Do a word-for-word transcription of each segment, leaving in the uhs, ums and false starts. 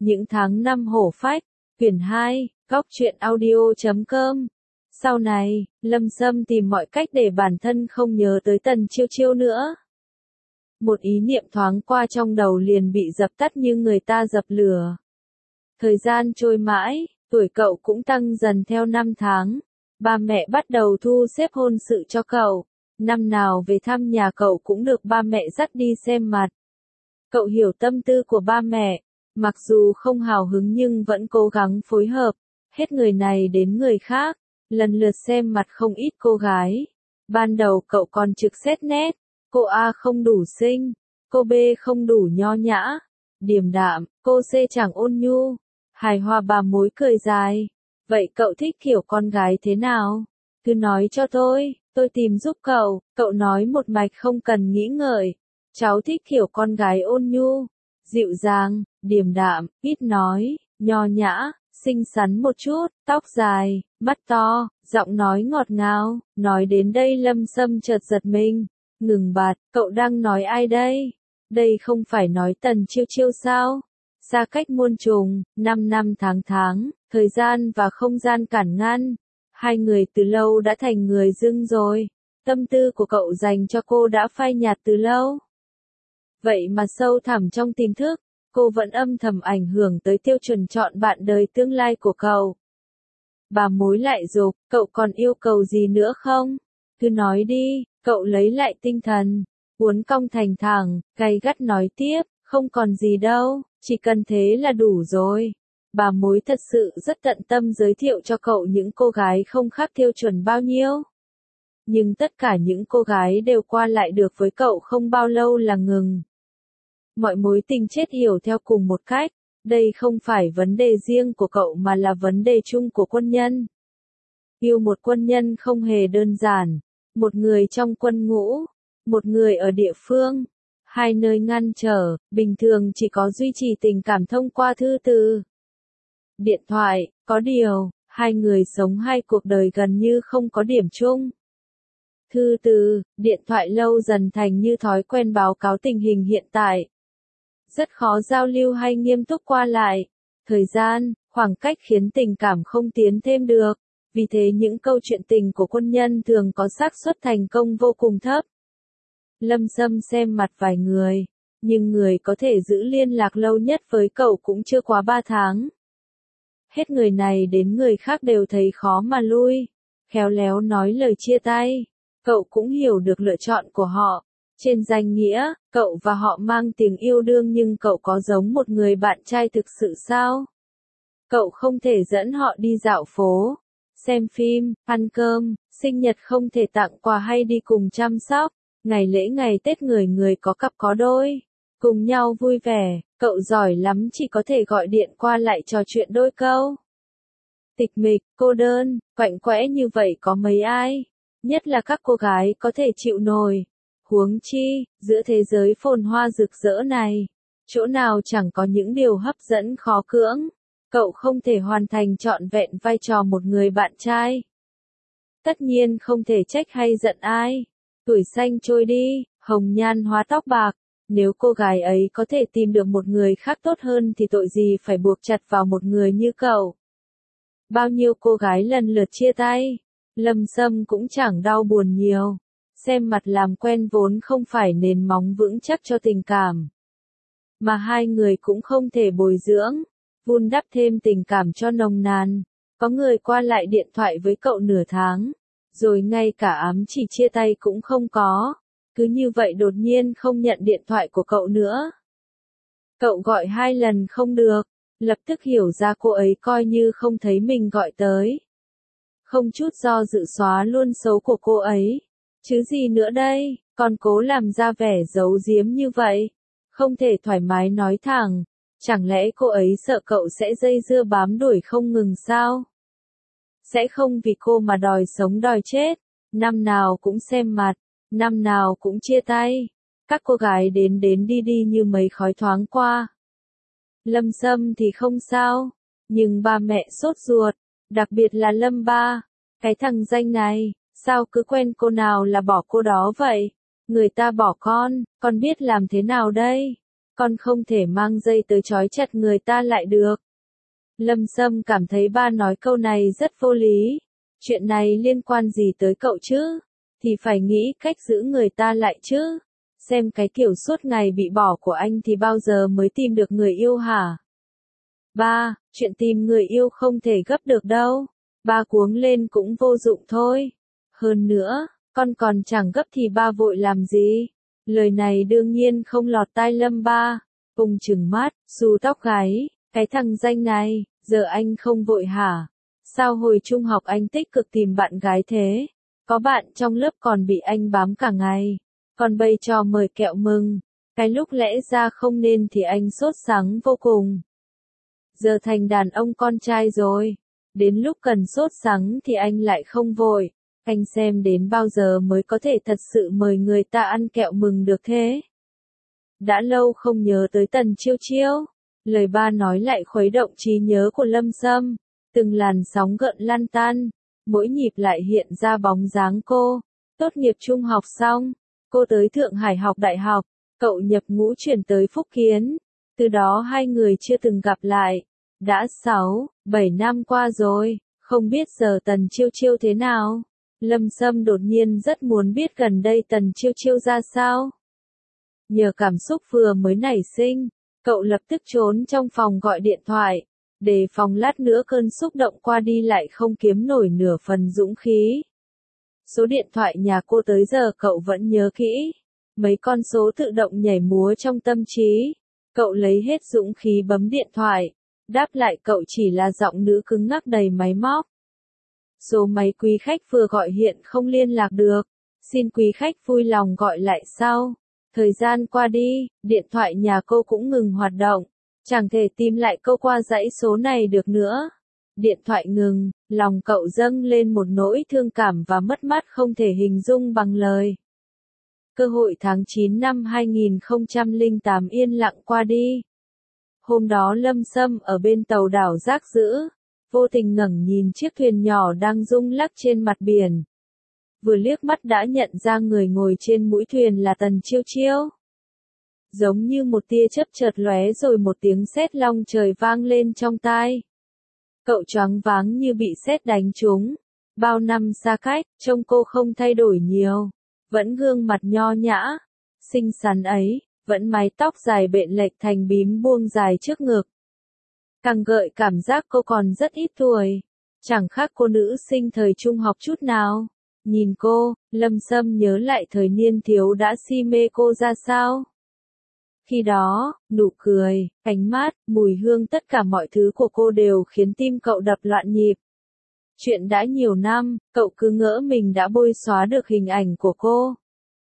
Những tháng năm hổ phách, quyển hai, góc truyện audio chấm com. Sau này, Lâm Sâm tìm mọi cách để bản thân không nhớ tới Tần Chiêu Chiêu nữa. Một ý niệm thoáng qua trong đầu liền bị dập tắt như người ta dập lửa. Thời gian trôi mãi, tuổi cậu cũng tăng dần theo năm tháng. Ba mẹ bắt đầu thu xếp hôn sự cho cậu. Năm nào về thăm nhà cậu cũng được ba mẹ dắt đi xem mặt. Cậu hiểu tâm tư của ba mẹ, mặc dù không hào hứng nhưng vẫn cố gắng phối hợp, hết người này đến người khác, lần lượt xem mặt không ít cô gái. Ban đầu cậu còn trực xét nét, cô A không đủ xinh, cô B không đủ nho nhã, điềm đạm, cô C chẳng ôn nhu. Hài hòa bà mối cười dài. Vậy cậu thích kiểu con gái thế nào? Cứ nói cho tôi, tôi tìm giúp cậu. Cậu nói một mạch không cần nghĩ ngợi. Cháu thích kiểu con gái ôn nhu, dịu dàng, điềm đạm, ít nói, nho nhã, xinh xắn một chút, tóc dài, mắt to, giọng nói ngọt ngào. Nói đến đây Lâm Sâm chợt giật mình, ngừng bặt. Cậu đang nói ai đây? Đây không phải nói Tần Chiêu Chiêu sao? Xa cách muôn trùng, năm năm tháng tháng, thời gian và không gian cản ngăn. Hai người từ lâu đã thành người dưng rồi. Tâm tư của cậu dành cho cô đã phai nhạt từ lâu. Vậy mà sâu thẳm trong tiềm thức, cô vẫn âm thầm ảnh hưởng tới tiêu chuẩn chọn bạn đời tương lai của cậu. Bà mối lại dục, cậu còn yêu cầu gì nữa không? Cứ nói đi. Cậu lấy lại tinh thần, uốn cong thành thẳng, gay gắt nói tiếp, không còn gì đâu, chỉ cần thế là đủ rồi. Bà mối thật sự rất tận tâm giới thiệu cho cậu những cô gái không khác tiêu chuẩn bao nhiêu. Nhưng tất cả những cô gái đều qua lại được với cậu không bao lâu là ngừng. Mọi mối tình chết hiểu theo cùng một cách, đây không phải vấn đề riêng của cậu mà là vấn đề chung của quân nhân. Yêu một quân nhân không hề đơn giản, một người trong quân ngũ, một người ở địa phương, hai nơi ngăn trở, bình thường chỉ có duy trì tình cảm thông qua thư từ, điện thoại. Có điều, hai người sống hai cuộc đời gần như không có điểm chung. Thư từ, điện thoại lâu dần thành như thói quen báo cáo tình hình hiện tại. Rất khó giao lưu hay nghiêm túc qua lại. Thời gian, khoảng cách khiến tình cảm không tiến thêm được. Vì thế những câu chuyện tình của quân nhân thường có xác suất thành công vô cùng thấp. Lâm Sâm xem mặt vài người, nhưng người có thể giữ liên lạc lâu nhất với cậu cũng chưa quá ba tháng. Hết người này đến người khác đều thấy khó mà lui, khéo léo nói lời chia tay. Cậu cũng hiểu được lựa chọn của họ. Trên danh nghĩa, cậu và họ mang tiếng yêu đương nhưng cậu có giống một người bạn trai thực sự sao? Cậu không thể dẫn họ đi dạo phố, xem phim, ăn cơm, sinh nhật không thể tặng quà hay đi cùng chăm sóc. Ngày lễ ngày Tết người người có cặp có đôi, cùng nhau vui vẻ. Cậu giỏi lắm chỉ có thể gọi điện qua lại trò chuyện đôi câu. Tịch mịch, cô đơn, quạnh quẽ như vậy có mấy ai? Nhất là các cô gái có thể chịu nổi. Huống chi, giữa thế giới phồn hoa rực rỡ này, chỗ nào chẳng có những điều hấp dẫn khó cưỡng. Cậu không thể hoàn thành trọn vẹn vai trò một người bạn trai. Tất nhiên không thể trách hay giận ai. Tuổi xanh trôi đi, hồng nhan hóa tóc bạc. Nếu cô gái ấy có thể tìm được một người khác tốt hơn thì tội gì phải buộc chặt vào một người như cậu. Bao nhiêu cô gái lần lượt chia tay. Lâm Sâm cũng chẳng đau buồn nhiều. Xem mặt làm quen vốn không phải nền móng vững chắc cho tình cảm. Mà hai người cũng không thể bồi dưỡng, vun đắp thêm tình cảm cho nồng nàn. Có người qua lại điện thoại với cậu nửa tháng, rồi ngay cả ám chỉ chia tay cũng không có. Cứ như vậy đột nhiên không nhận điện thoại của cậu nữa. Cậu gọi hai lần không được, lập tức hiểu ra cô ấy coi như không thấy mình gọi tới. Không chút do dự xóa luôn số của cô ấy. Chứ gì nữa đây, còn cố làm ra vẻ giấu giếm như vậy. Không thể thoải mái nói thẳng. Chẳng lẽ cô ấy sợ cậu sẽ dây dưa bám đuổi không ngừng sao? Sẽ không vì cô mà đòi sống đòi chết. Năm nào cũng xem mặt, năm nào cũng chia tay. Các cô gái đến đến đi đi như mấy khói thoáng qua. Lâm Sâm thì không sao, nhưng ba mẹ sốt ruột, đặc biệt là Lâm ba. Cái thằng danh này, sao cứ quen cô nào là bỏ cô đó vậy? Người ta bỏ con, con biết làm thế nào đây? con không thể mang dây tới trói chặt người ta lại được. Lâm Sâm cảm thấy ba nói câu này rất vô lý. Chuyện này liên quan gì tới cậu chứ? Thì phải nghĩ cách giữ người ta lại chứ. Xem cái kiểu suốt ngày bị bỏ của anh thì bao giờ mới tìm được người yêu hả? Ba, chuyện tìm người yêu không thể gấp được đâu. Ba cuống lên cũng vô dụng thôi. Hơn nữa, con còn chẳng gấp thì ba vội làm gì? Lời này đương nhiên không lọt tai Lâm Ba. Cùng trừng mắt, xù tóc gáy, cái thằng danh này, giờ anh không vội hả? Sao hồi trung học anh tích cực tìm bạn gái thế? Có bạn trong lớp còn bị anh bám cả ngày. Còn bây cho mời kẹo mừng. Cái lúc lẽ ra không nên thì anh sốt sắng vô cùng. Giờ thành đàn ông con trai rồi. Đến lúc cần sốt sắng thì anh lại không vội. Anh xem đến bao giờ mới có thể thật sự mời người ta ăn kẹo mừng được thế? Đã lâu không nhớ tới Tần Chiêu Chiêu. Lời ba nói lại khuấy động trí nhớ của Lâm Sâm. Từng làn sóng gợn lan tan. Mỗi nhịp lại hiện ra bóng dáng cô. Tốt nghiệp trung học xong. Cô tới Thượng Hải học đại học. Cậu nhập ngũ chuyển tới Phúc Kiến. Từ đó hai người chưa từng gặp lại. Đã sáu, bảy năm qua rồi. Không biết giờ Tần Chiêu Chiêu thế nào? Lâm Sâm đột nhiên rất muốn biết gần đây Tần Chiêu Chiêu ra sao. Nhờ cảm xúc vừa mới nảy sinh, cậu lập tức trốn trong phòng gọi điện thoại, để phòng lát nữa cơn xúc động qua đi lại không kiếm nổi nửa phần dũng khí. Số điện thoại nhà cô tới giờ cậu vẫn nhớ kỹ, mấy con số tự động nhảy múa trong tâm trí. Cậu lấy hết dũng khí bấm điện thoại, đáp lại cậu chỉ là giọng nữ cứng ngắc đầy máy móc. Số máy quý khách vừa gọi hiện không liên lạc được, xin quý khách vui lòng gọi lại sau. Thời gian qua đi, điện thoại nhà cô cũng ngừng hoạt động, chẳng thể tìm lại câu qua dãy số này được nữa. Điện thoại ngừng, lòng cậu dâng lên một nỗi thương cảm và mất mát không thể hình dung bằng lời. Cơ hội tháng chín năm hai nghìn không trăm lẻ tám yên lặng qua đi. Hôm đó Lâm Sâm ở bên tàu đảo Giác Dữ, vô tình ngẩng nhìn chiếc thuyền nhỏ đang rung lắc trên mặt biển. Vừa liếc mắt đã nhận ra người ngồi trên mũi thuyền là Tần Chiêu Chiêu. Giống như một tia chớp chợt lóe rồi một tiếng sét long trời vang lên trong tai. Cậu choáng váng như bị sét đánh trúng. Bao năm xa cách, trông cô không thay đổi nhiều. Vẫn gương mặt nho nhã, xinh xắn ấy, vẫn mái tóc dài bện lệch thành bím buông dài trước ngực. Càng gợi cảm giác cô còn rất ít tuổi. Chẳng khác cô nữ sinh thời trung học chút nào. Nhìn cô, Lâm Sâm nhớ lại thời niên thiếu đã si mê cô ra sao. Khi đó, nụ cười, ánh mắt, mùi hương tất cả mọi thứ của cô đều khiến tim cậu đập loạn nhịp. Chuyện đã nhiều năm, cậu cứ ngỡ mình đã bôi xóa được hình ảnh của cô.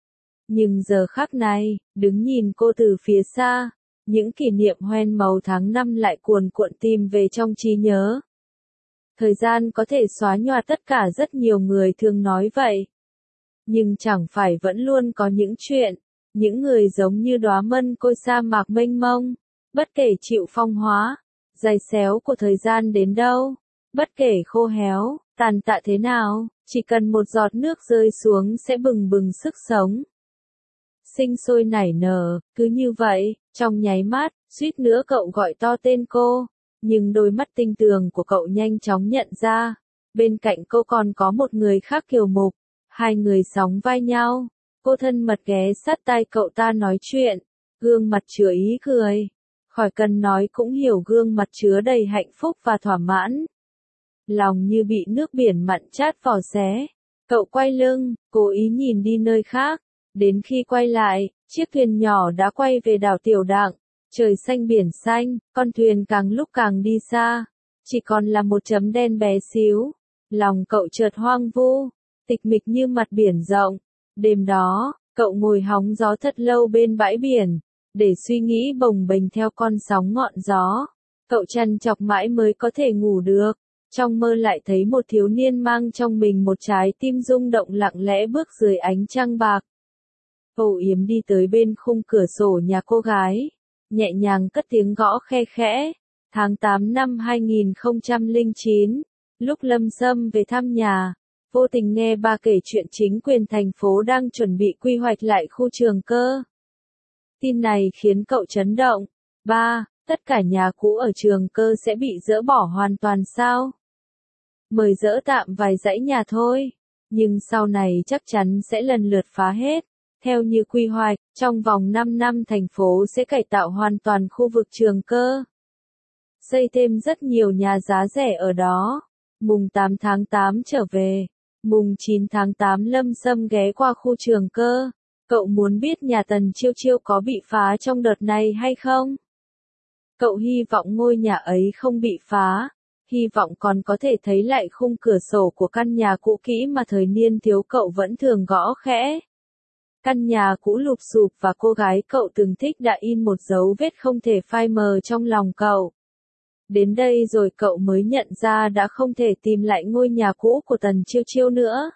Nhưng giờ khắc này, đứng nhìn cô từ phía xa, những kỷ niệm hoen màu tháng năm lại cuồn cuộn tìm về trong trí nhớ. Thời gian có thể xóa nhòa tất cả, rất nhiều người thường nói vậy. Nhưng chẳng phải vẫn luôn có những chuyện, những người giống như đóa mân côi sa mạc mênh mông, bất kể chịu phong hóa, dày xéo của thời gian đến đâu, bất kể khô héo, tàn tạ thế nào, chỉ cần một giọt nước rơi xuống sẽ bừng bừng sức sống. Sinh sôi nảy nở, cứ như vậy, trong nháy mắt, suýt nữa cậu gọi to tên cô. Nhưng đôi mắt tinh tường của cậu nhanh chóng nhận ra, bên cạnh cô còn có một người khác kiều mục, hai người sóng vai nhau. Cô thân mật ghé sát tai cậu ta nói chuyện, gương mặt chứa ý cười. Khỏi cần nói cũng hiểu gương mặt chứa đầy hạnh phúc và thỏa mãn. Lòng như bị nước biển mặn chát vỏ xé. Cậu quay lưng, cố ý nhìn đi nơi khác. Đến khi quay lại, chiếc thuyền nhỏ đã quay về đảo Tiểu Đặng. Trời xanh biển xanh, con thuyền càng lúc càng đi xa. Chỉ còn là một chấm đen bé xíu. Lòng cậu chợt hoang vu, tịch mịch như mặt biển rộng. Đêm đó, cậu ngồi hóng gió thật lâu bên bãi biển, để suy nghĩ bồng bềnh theo con sóng ngọn gió. Cậu trằn trọc mãi mới có thể ngủ được. Trong mơ lại thấy một thiếu niên mang trong mình một trái tim rung động lặng lẽ bước dưới ánh trăng bạc. Âu yếm đi tới bên khung cửa sổ nhà cô gái, nhẹ nhàng cất tiếng gõ khe khẽ. Tháng tám năm hai nghìn không trăm lẻ chín, lúc Lâm Sâm về thăm nhà, vô tình nghe ba kể chuyện chính quyền thành phố đang chuẩn bị quy hoạch lại khu Trường Cơ. Tin này khiến cậu chấn động. ba. Tất cả nhà cũ ở Trường Cơ sẽ bị dỡ bỏ hoàn toàn sao? Mời dỡ tạm vài dãy nhà thôi, nhưng sau này chắc chắn sẽ lần lượt phá hết. Theo như quy hoạch, trong vòng năm năm thành phố sẽ cải tạo hoàn toàn khu vực Trường Cơ. Xây thêm rất nhiều nhà giá rẻ ở đó. Mùng tám tháng tám trở về. Mùng chín tháng tám Lâm Sâm ghé qua khu Trường Cơ. Cậu muốn biết nhà Tần Chiêu Chiêu có bị phá trong đợt này hay không? Cậu hy vọng ngôi nhà ấy không bị phá. Hy vọng còn có thể thấy lại khung cửa sổ của căn nhà cũ kỹ mà thời niên thiếu cậu vẫn thường gõ khẽ. Căn nhà cũ lụp xụp và cô gái cậu từng thích đã in một dấu vết không thể phai mờ trong lòng cậu. Đến đây rồi cậu mới nhận ra đã không thể tìm lại ngôi nhà cũ của Tần Chiêu Chiêu nữa.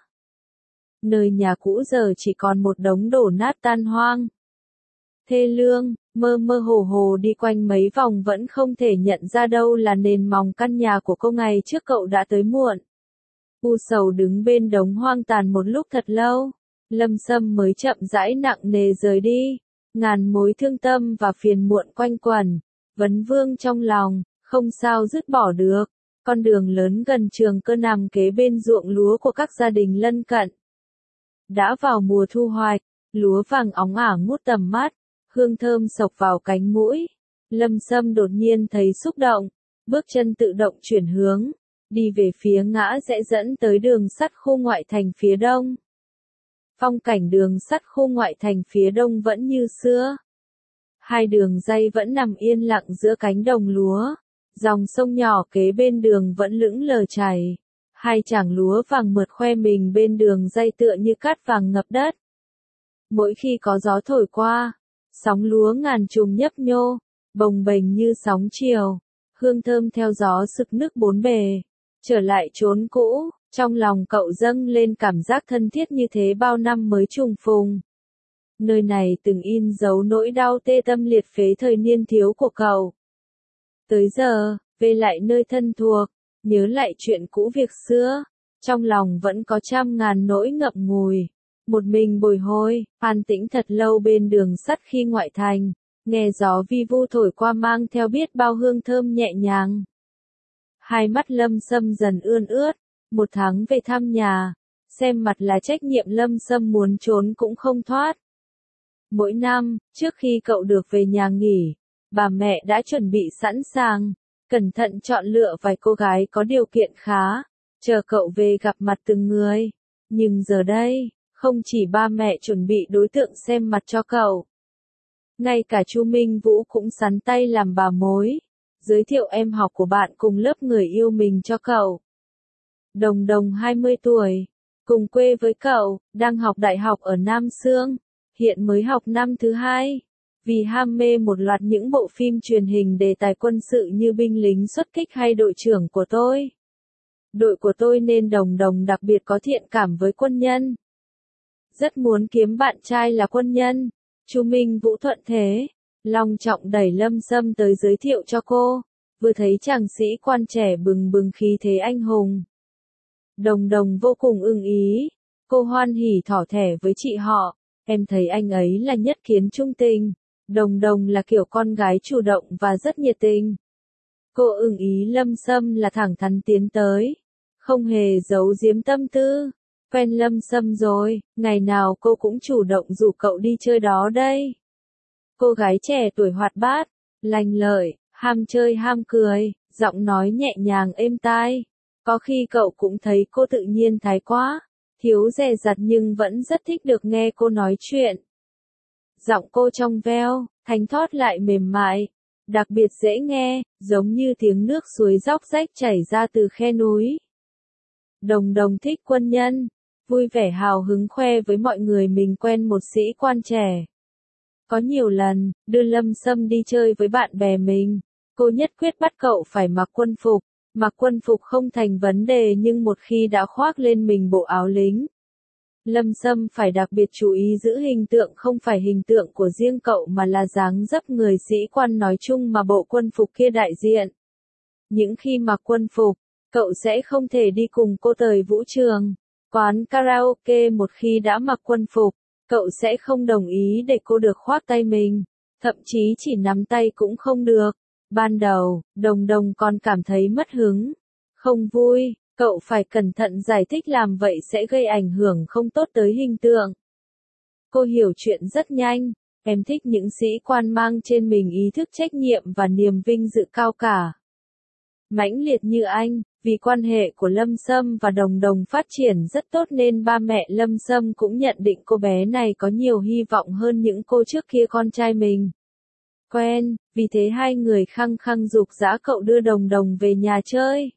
Nơi nhà cũ giờ chỉ còn một đống đổ nát tan hoang. Thê lương, mơ mơ hồ hồ đi quanh mấy vòng vẫn không thể nhận ra đâu là nền móng căn nhà của cô ngày trước cậu đã tới muộn. U sầu đứng bên đống hoang tàn một lúc thật lâu. Lâm Sâm mới chậm rãi nặng nề rời đi. Ngàn mối thương tâm và phiền muộn quanh quẩn, vấn vương trong lòng, không sao dứt bỏ được. Con đường lớn gần Trường Cơ nằm kế bên ruộng lúa của các gia đình lân cận. Đã vào mùa thu hoạch, lúa vàng óng ả ngút tầm mắt, hương thơm sộc vào cánh mũi. Lâm Sâm đột nhiên thấy xúc động, bước chân tự động chuyển hướng, đi về phía ngã rẽ dẫn tới đường sắt khu ngoại thành phía đông. Phong cảnh đường sắt khu ngoại thành phía đông vẫn như xưa. Hai đường ray vẫn nằm yên lặng giữa cánh đồng lúa, dòng sông nhỏ kế bên đường vẫn lững lờ chảy. Hai chảng lúa vàng mượt khoe mình bên đường ray tựa như cát vàng ngập đất. Mỗi khi có gió thổi qua, sóng lúa ngàn trùng nhấp nhô, bồng bềnh như sóng chiều, hương thơm theo gió sực nức bốn bề. Trở lại chốn cũ, trong lòng cậu dâng lên cảm giác thân thiết như thế bao năm mới trùng phùng. Nơi này từng in dấu nỗi đau tê tâm liệt phế thời niên thiếu của cậu. Tới giờ, về lại nơi thân thuộc, nhớ lại chuyện cũ việc xưa, trong lòng vẫn có trăm ngàn nỗi ngậm ngùi. Một mình bồi hồi, an tĩnh thật lâu bên đường sắt khi ngoại thành, nghe gió vi vu thổi qua mang theo biết bao hương thơm nhẹ nhàng. Hai mắt Lâm Sâm dần ươn ướt, một tháng về thăm nhà, xem mặt là trách nhiệm Lâm Sâm muốn trốn cũng không thoát. Mỗi năm, trước khi cậu được về nhà nghỉ, bà mẹ đã chuẩn bị sẵn sàng, cẩn thận chọn lựa vài cô gái có điều kiện khá, chờ cậu về gặp mặt từng người. Nhưng giờ đây, không chỉ ba mẹ chuẩn bị đối tượng xem mặt cho cậu. Ngay cả Chu Minh Vũ cũng sắn tay làm bà mối, giới thiệu em học của bạn cùng lớp người yêu mình cho cậu. Đồng Đồng hai mươi tuổi, cùng quê với cậu, đang học đại học ở Nam Sương, hiện mới học năm thứ hai. Vì ham mê một loạt những bộ phim truyền hình đề tài quân sự như Binh lính xuất kích hay Đội trưởng của tôi. Đội của tôi nên Đồng Đồng đặc biệt có thiện cảm với quân nhân. Rất muốn kiếm bạn trai là quân nhân. Chu Minh Vũ thuận thế, long trọng đẩy Lâm Sâm tới giới thiệu cho cô, vừa thấy chàng sĩ quan trẻ bừng bừng khí thế anh hùng. Đồng Đồng vô cùng ưng ý, cô hoan hỉ thỏ thẻ với chị họ, em thấy anh ấy là nhất kiến trung tình. Đồng Đồng là kiểu con gái chủ động và rất nhiệt tình. Cô ưng ý Lâm Sâm là thẳng thắn tiến tới, không hề giấu giếm tâm tư. Quen Lâm Sâm rồi, ngày nào cô cũng chủ động rủ cậu đi chơi đó đây. Cô gái trẻ tuổi hoạt bát, lành lợi, ham chơi ham cười, giọng nói nhẹ nhàng êm tai. Có khi cậu cũng thấy cô tự nhiên thái quá, thiếu dè dặt nhưng vẫn rất thích được nghe cô nói chuyện. Giọng cô trong veo, thanh thoát lại mềm mại, đặc biệt dễ nghe, giống như tiếng nước suối róc rách chảy ra từ khe núi. Đồng Đồng thích quân nhân, vui vẻ hào hứng khoe với mọi người mình quen một sĩ quan trẻ. Có nhiều lần, đưa Lâm Sâm đi chơi với bạn bè mình, cô nhất quyết bắt cậu phải mặc quân phục. Mặc quân phục không thành vấn đề nhưng một khi đã khoác lên mình bộ áo lính, Lâm Sâm phải đặc biệt chú ý giữ hình tượng không phải hình tượng của riêng cậu mà là dáng dấp người sĩ quan nói chung mà bộ quân phục kia đại diện. Những khi mặc quân phục, cậu sẽ không thể đi cùng cô tới vũ trường, quán karaoke một khi đã mặc quân phục, cậu sẽ không đồng ý để cô được khoác tay mình. Thậm chí chỉ nắm tay cũng không được. Ban đầu, Đồng Đồng còn cảm thấy mất hứng, không vui, cậu phải cẩn thận giải thích làm vậy sẽ gây ảnh hưởng không tốt tới hình tượng. Cô hiểu chuyện rất nhanh, em thích những sĩ quan mang trên mình ý thức trách nhiệm và niềm vinh dự cao cả. Mãnh liệt như anh, vì quan hệ của Lâm Sâm và Đồng Đồng phát triển rất tốt nên ba mẹ Lâm Sâm cũng nhận định cô bé này có nhiều hy vọng hơn những cô trước kia con trai mình. Quen, vì thế hai người khăng khăng giục giã cậu đưa Đồng Đồng về nhà chơi.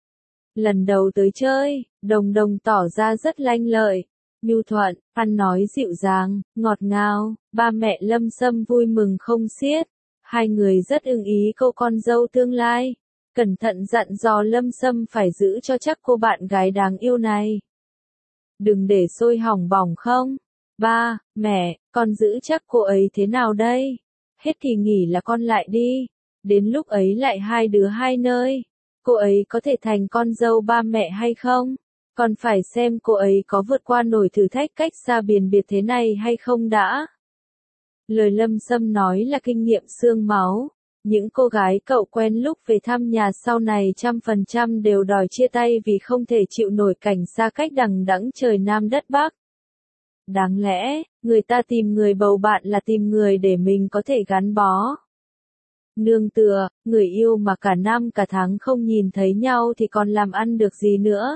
Lần đầu tới chơi, Đồng Đồng tỏ ra rất lanh lợi, nhu thuận, ăn nói dịu dàng, ngọt ngào, ba mẹ Lâm Sâm vui mừng không xiết. Hai người rất ưng ý cô con dâu tương lai, cẩn thận dặn dò Lâm Sâm phải giữ cho chắc cô bạn gái đáng yêu này. Đừng để sôi hỏng bỏng không? Ba, mẹ, con giữ chắc cô ấy thế nào đây? Hết kỳ nghỉ là con lại đi, đến lúc ấy lại hai đứa hai nơi. Cô ấy có thể thành con dâu ba mẹ hay không? Còn phải xem cô ấy có vượt qua nổi thử thách cách xa biển biệt thế này hay không đã. Lời Lâm Sâm nói là kinh nghiệm xương máu. Những cô gái cậu quen lúc về thăm nhà sau này trăm phần trăm đều đòi chia tay vì không thể chịu nổi cảnh xa cách đằng đẵng trời Nam đất Bắc. Đáng lẽ, người ta tìm người bầu bạn là tìm người để mình có thể gắn bó. Nương tựa, người yêu mà cả năm cả tháng không nhìn thấy nhau thì còn làm ăn được gì nữa.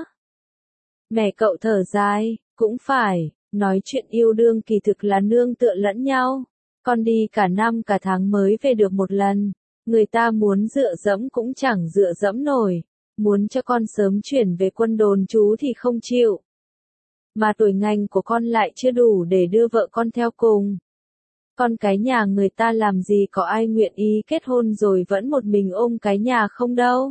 Mẹ cậu thở dài, cũng phải, nói chuyện yêu đương kỳ thực là nương tựa lẫn nhau. Con đi cả năm cả tháng mới về được một lần, người ta muốn dựa dẫm cũng chẳng dựa dẫm nổi, muốn cho con sớm chuyển về quân đồn trú thì không chịu. Mà tuổi ngành của con lại chưa đủ để đưa vợ con theo cùng. Con cái nhà người ta làm gì có ai nguyện ý kết hôn rồi vẫn một mình ôm cái nhà không đâu.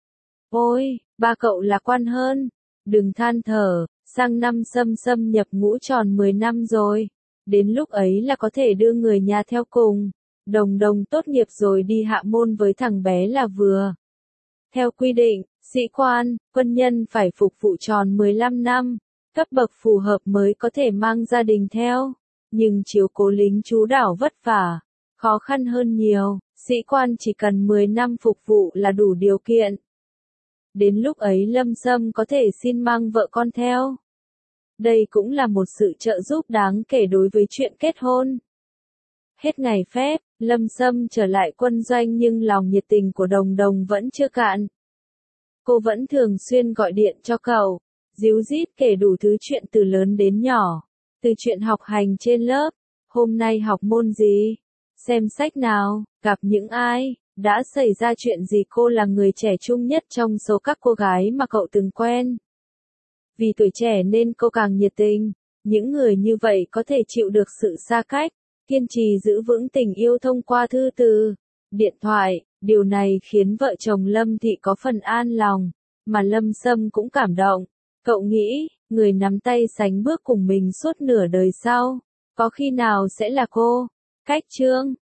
Ôi, ba cậu lạc quan hơn, đừng than thở, sang năm Sâm Sâm nhập ngũ tròn mười năm rồi. Đến lúc ấy là có thể đưa người nhà theo cùng. Đồng Đồng tốt nghiệp rồi đi hạ môn với thằng bé là vừa. Theo quy định, sĩ quan, quân nhân phải phục vụ tròn mười lăm năm, cấp bậc phù hợp mới có thể mang gia đình theo. Nhưng chiếu cố lính trú đảo vất vả, khó khăn hơn nhiều, sĩ quan chỉ cần mười năm phục vụ là đủ điều kiện. Đến lúc ấy Lâm Sâm có thể xin mang vợ con theo. Đây cũng là một sự trợ giúp đáng kể đối với chuyện kết hôn. Hết ngày phép, Lâm Sâm trở lại quân doanh nhưng lòng nhiệt tình của Đồng Đồng vẫn chưa cạn. Cô vẫn thường xuyên gọi điện cho cậu, díu dít kể đủ thứ chuyện từ lớn đến nhỏ. Từ chuyện học hành trên lớp, hôm nay học môn gì, xem sách nào, gặp những ai, đã xảy ra chuyện gì. Cô là người trẻ trung nhất trong số các cô gái mà cậu từng quen. Vì tuổi trẻ nên cô càng nhiệt tình, những người như vậy có thể chịu được sự xa cách, kiên trì giữ vững tình yêu thông qua thư từ, điện thoại, điều này khiến vợ chồng Lâm Thị có phần an lòng, mà Lâm Sâm cũng cảm động. Cậu nghĩ, người nắm tay sánh bước cùng mình suốt nửa đời sau, có khi nào sẽ là cô? Cách chương